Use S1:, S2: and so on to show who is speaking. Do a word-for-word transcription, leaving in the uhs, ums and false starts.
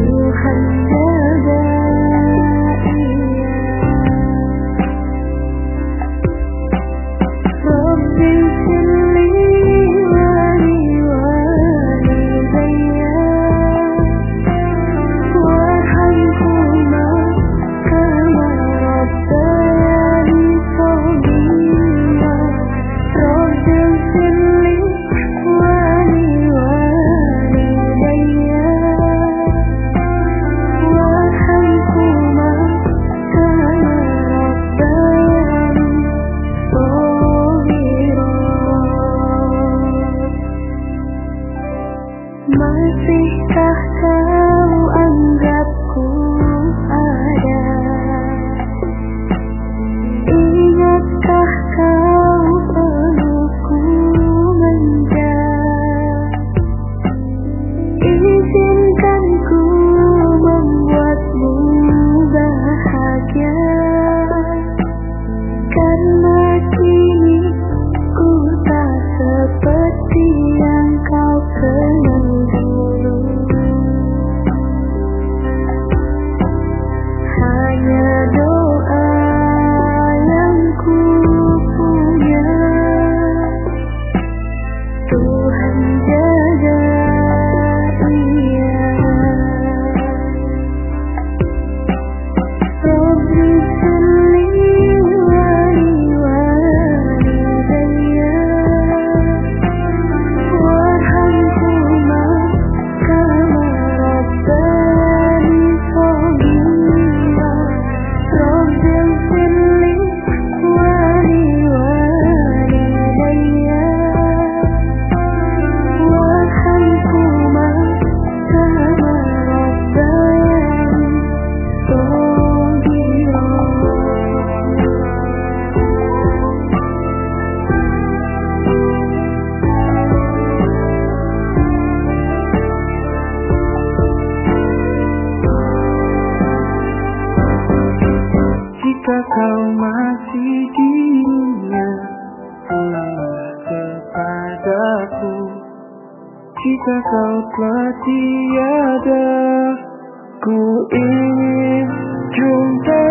S1: Masihkah kau anggapku ada? Ingatkah kau pelukku manja? Izinkan ku membuatmu bahagia, karena kini ku tak seperti yang kau kenal dulu. Hanya doa yang ku punya, Tuhan jaga ia. Rabbi salli wali walidayya, warhamhuma kama rabbani shaghira. Rabbi salli wali walidayya, warhamhuma kama rabbani shaghira.
S2: Jika kau masih di dunia, pulanglah kepadaku. Jika kau telah tiada, ku ingin jumpa